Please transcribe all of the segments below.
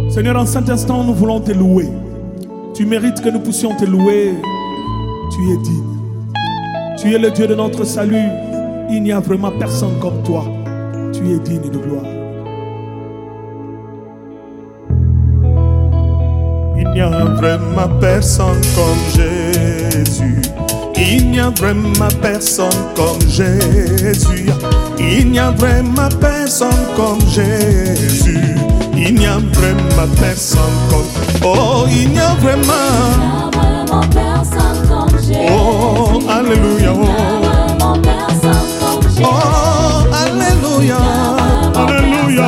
Seigneur, en cet instant, nous voulons te louer. Tu mérites que nous puissions te louer. Tu es digne. Tu es le Dieu de notre salut. Il n'y a vraiment personne comme toi. Tu es digne de gloire. Il n'y a vraiment personne comme Jésus. Il n'y a vraiment personne comme Jésus. Il n'y a vraiment personne comme Jésus. Il n'y a vraiment personne comme... Oh, il n'y a vraiment personne comme Jésus. Oh, alléluia. Il n'y a vraiment personne comme Jésus. Oh, alléluia. Alléluia.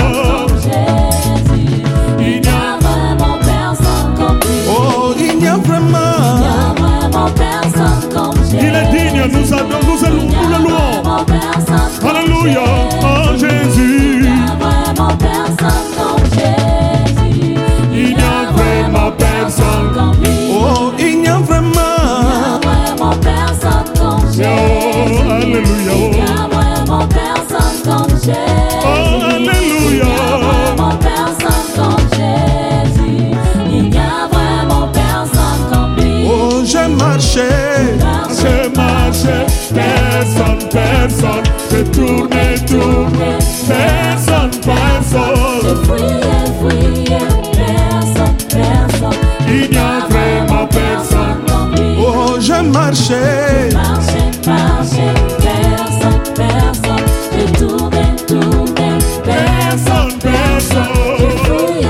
Il n'y a vraiment personne comme lui. Oh, il n'y a vraiment personne comme Jésus. Il est digne, nous le louons. Alléluia, oh Jésus. Il n'y a vraiment personne comme Jésus. Il n'y a vraiment personne comme lui. Oh, il n'y a vraiment personne comme Jésus. Oh, alléluia. Il n'y a vraiment personne comme Jésus. Oh, alléluia. Il n'y a vraiment personne comme Jésus. Il n'y a vraiment personne comme lui. Oh, j'ai marché. J'ai marché, personne. J'ai tourné, personne. J'ai fouillé, personne. Il n'y a vraiment personne comme lui. Oh, j'ai marché. Marché, personne. J'ai tourné, personne. J'ai fouillé,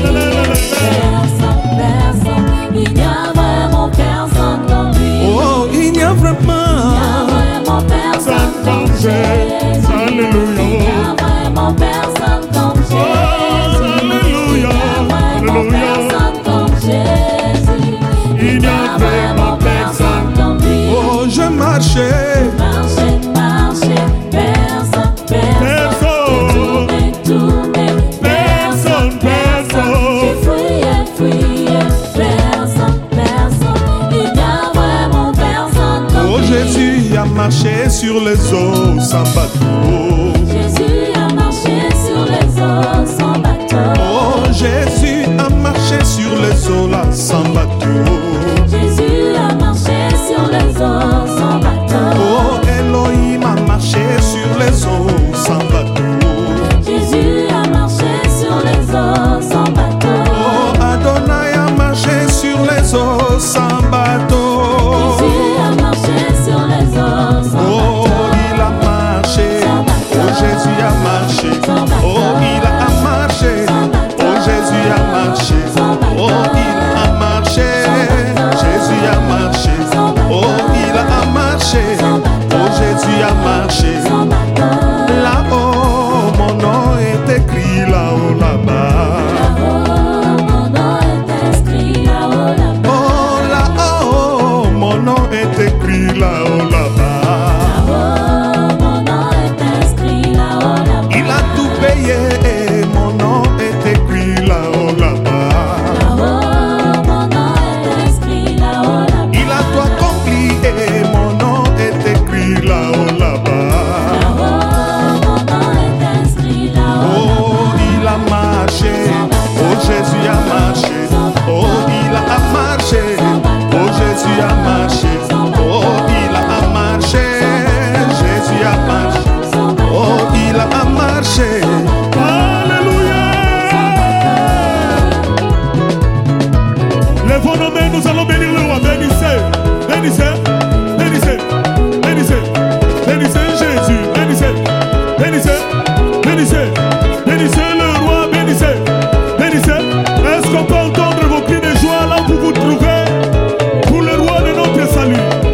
personne. Il n'y a vraiment personne comme lui. Oh, il n'y a vraiment personne comme Jésus. Alléluia. Il n'y a vraiment personne comme Jésus. Alléluia. Personne comme Jésus. Il n'y a vraiment personne comme lui. Oh, j'ai marché. Marché, personne. Tourné, Personne. j'ai fouillé, personne. Il n'y a vraiment personne comme Oh, lui. Jésus a marché sur les eaux sans bateau. Jésus a marché sur les eaux sans bateau. Oh, Jésus a marché sur les eaux là sans bateau. Jésus a marché sur les eaux sans bateau. Oh, Elohim a marché sur les eaux sans bateau. Jésus a marché sur les eaux sans bateau. Oh, Adonai a marché sur les eaux sans bateau. Jésus a marché sur les eaux sans Oh, bateau. il a marché. Oh, Jésus a marché. Oh, il a marché. Oh, Jésus a marché. Oh, il a marché. Jésus a marché. Oh, il a marché. Oh, Jésus a marché. Là-haut, mon nom est écrit là-haut, là-bas. Mon nom est inscrit là-haut, là-bas. Oh, là-haut, mon nom est écrit là-haut, là-bas. Mon nom est inscrit là-haut, là-bas. Il a tout payé, mon nom est écrit là-haut, là-bas. Mon nom est inscrit là-haut, là-bas. Il a tout accompli et mon nom est écrit là-haut, là-bas. Mon nom est inscrit là-haut. Oh, il a marché, oh Jésus a marché. Oh, il a marché, oh Jésus a marché. Oh, il a marché, Jésus a marché. Oh, il a marché. Alléluia. Lèvons nos mains, nous allons bénir le roi. Bénissez Jésus. Bénissez le roi. Bénissez. Est-ce qu'on peut entendre vos cris de joie là où vous vous trouvez pour le roi de notre salut?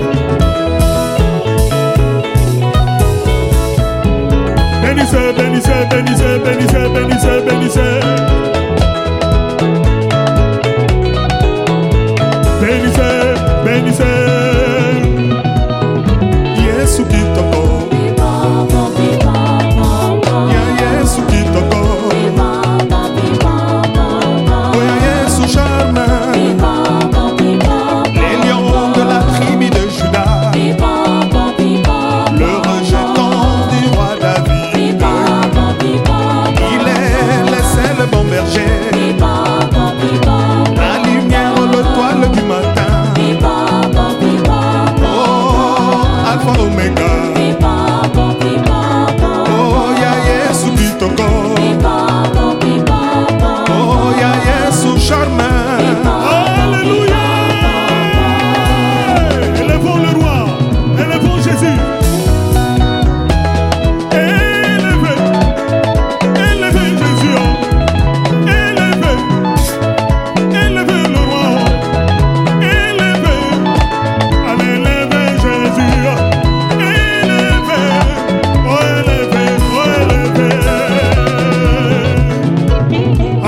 Bénissez. Yesu kitoko, ya Yesu kitoko.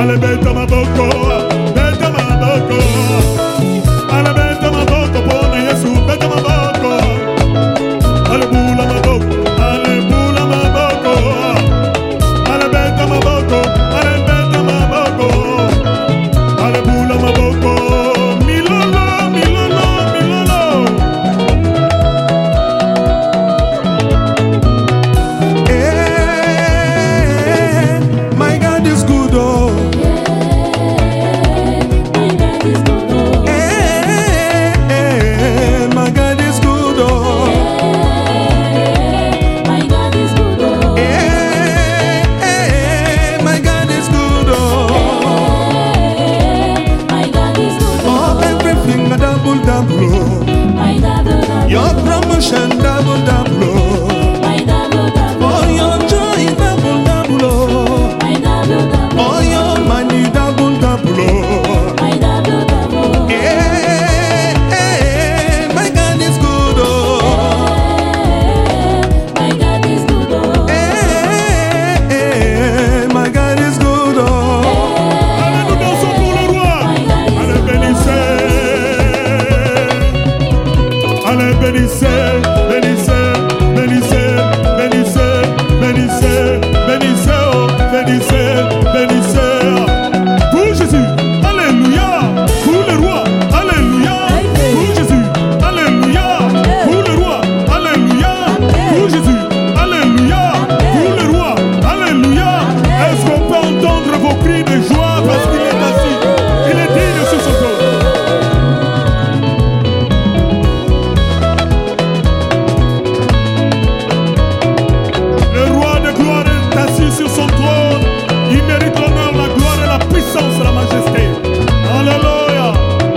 Allez, beta ma boko, beta ma boko. Allez, beta ma boko, pona Yesu, beta ma boko. Allez, bula ma boko, allez, bula ma boko. Allez, beta ma boko, allez, beta ma boko. Allez, bula ma boko. Milolo, milolo, milolo. Eh, my God is good, oh. My God is good, oh. My God is good, oh. My God is good, oh. My God is good, Oh, everything a double, double, oh. my double, Your promotion double, double, oh. my double, Oh, your joy double, double, oh. my double, Oh, your money double, double, oh. my double, My God is good, oh. my God is good, My God is good, oh. Allez, nous dansons pour le roi. Allez, bénissez. Allez, bénissez, bénissez, bénissez, bénissez, bénissez, bénissez, oh, bénissez, bénissez. Pour Jésus, alléluia. Pour le roi, alléluia. Pour Jésus, alléluia. Pour le roi, alléluia. Pour Jésus, alléluia. Pour le roi, alléluia. Est-ce qu'on peut entendre vos cris de joie parce qu'il est assis? Il est digne sur son trône. Le roi de gloire est assis sur son trône. Il mérite l'honneur, la gloire et la puissance et la majesté. Alléluia.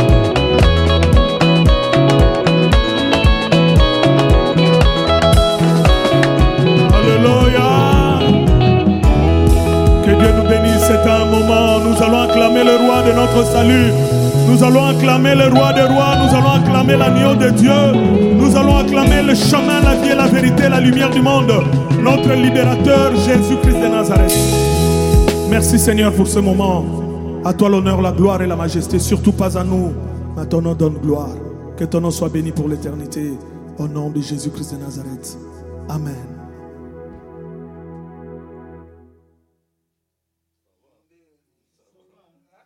Alléluia. Que Dieu nous bénisse. C'est un moment. Nous allons acclamer le roi de notre salut. Nous allons acclamer le roi des rois. Nous allons acclamer l'agneau de Dieu. Nous allons acclamer le chemin, la vie et la vérité, la lumière du monde. Notre libérateur, Jésus-Christ de Nazareth. Merci Seigneur pour ce moment. À toi l'honneur, la gloire et la majesté. Surtout pas à nous, mais à ton nom donne gloire. Que ton nom soit béni pour l'éternité. Au nom de Jésus-Christ de Nazareth. Amen.